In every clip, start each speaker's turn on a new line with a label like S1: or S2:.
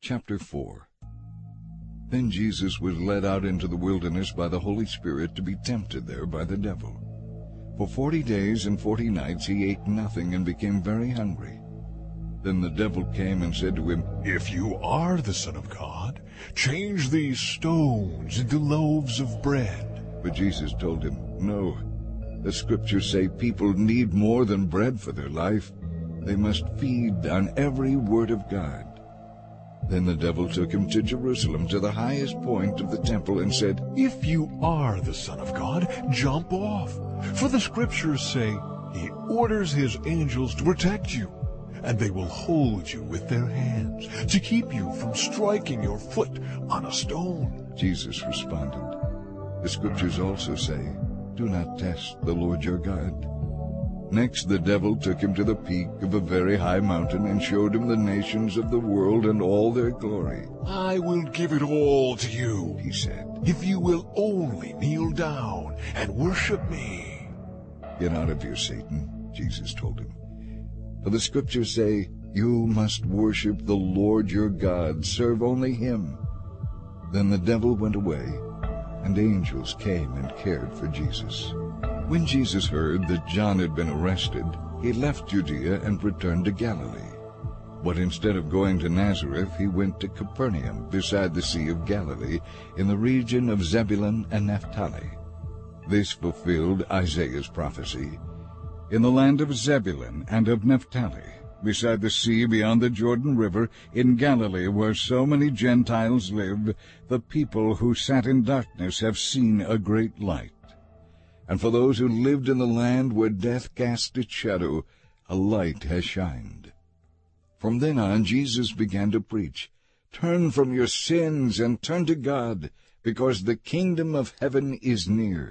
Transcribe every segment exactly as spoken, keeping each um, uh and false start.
S1: Chapter four. Then Jesus was led out into the wilderness by the Holy Spirit to be tempted there by the devil. For forty days and forty nights he ate nothing and became very hungry. Then the devil came and said to him,
S2: "If you are the Son of God, change these stones into loaves of bread."
S1: But Jesus told him, "No, the Scriptures say people need more than bread for their life. They must feed on every word of God." Then the devil took him to Jerusalem, to the highest point of the temple, and said,
S2: "If you are the Son of God, jump off. For the Scriptures say, He orders His angels to protect you, and they will hold you with their hands, to keep you from striking your foot on a stone."
S1: Jesus responded, "The Scriptures also say, do not test the Lord your God." Next the devil took him to the peak of a very high mountain and showed him the nations of the world and all their glory.
S2: "I will give it all to you," he said, "if you will only kneel down and worship me."
S1: "Get out of here, Satan," Jesus told him. "For the Scriptures say, you must worship the Lord your God, serve only Him." Then the devil went away, and angels came and cared for Jesus. When Jesus heard that John had been arrested, he left Judea and returned to Galilee. But instead of going to Nazareth, he went to Capernaum, beside the Sea of Galilee, in the region of Zebulun and Naphtali. This fulfilled Isaiah's prophecy. In the land of Zebulun and of Naphtali, beside the sea beyond the Jordan River, in Galilee where so many Gentiles live, the people who sat in darkness have seen a great light. And for those who lived in the land where death cast its shadow, a light has shined. From then on Jesus began to preach, "Turn from your sins and turn to God, because the kingdom of heaven is near."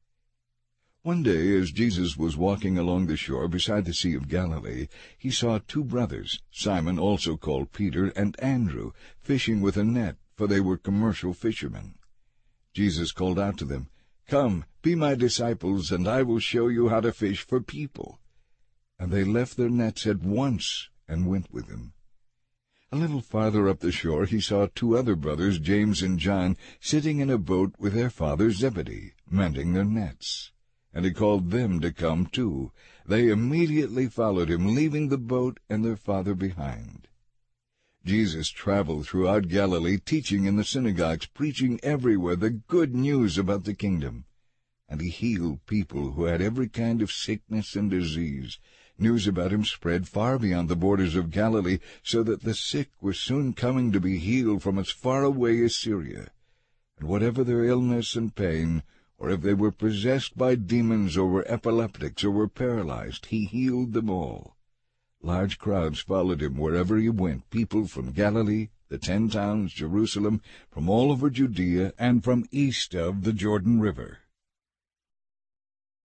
S1: One day, as Jesus was walking along the shore beside the Sea of Galilee, he saw two brothers, Simon also called Peter, and Andrew, fishing with a net, for they were commercial fishermen. Jesus called out to them, "Come, be my disciples, and I will show you how to fish for people." And they left their nets at once and went with him. A little farther up the shore he saw two other brothers, James and John, sitting in a boat with their father Zebedee, mending their nets. And he called them to come too. They immediately followed him, leaving the boat and their father behind. Jesus traveled throughout Galilee, teaching in the synagogues, preaching everywhere the good news about the kingdom. And he healed people who had every kind of sickness and disease. News about him spread far beyond the borders of Galilee, so that the sick were soon coming to be healed from as far away as Syria. And whatever their illness and pain, or if they were possessed by demons or were epileptics or were paralyzed, he healed them all. Large crowds followed him wherever he went, people from Galilee, the ten towns, Jerusalem, from all over Judea, and from east of the Jordan River.